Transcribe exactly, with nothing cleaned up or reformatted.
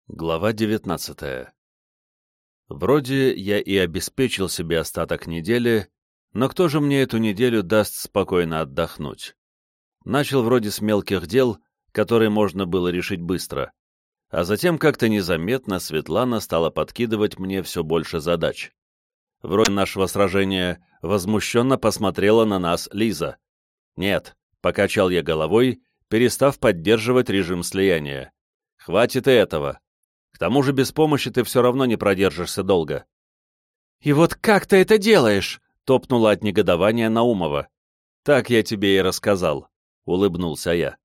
Глава девятнадцатая. Вроде я и обеспечил себе остаток недели, но кто же мне эту неделю даст спокойно отдохнуть? Начал вроде с мелких дел, которые можно было решить быстро, а затем как-то незаметно Светлана стала подкидывать мне все больше задач. Вроде нашего сражения возмущенно посмотрела на нас Лиза. «Нет», — покачал я головой, перестав поддерживать режим слияния. «Хватит и этого. К тому же без помощи ты все равно не продержишься долго». «И вот как ты это делаешь?» — топнула от негодования Наумова. «Так я тебе и рассказал», — улыбнулся я.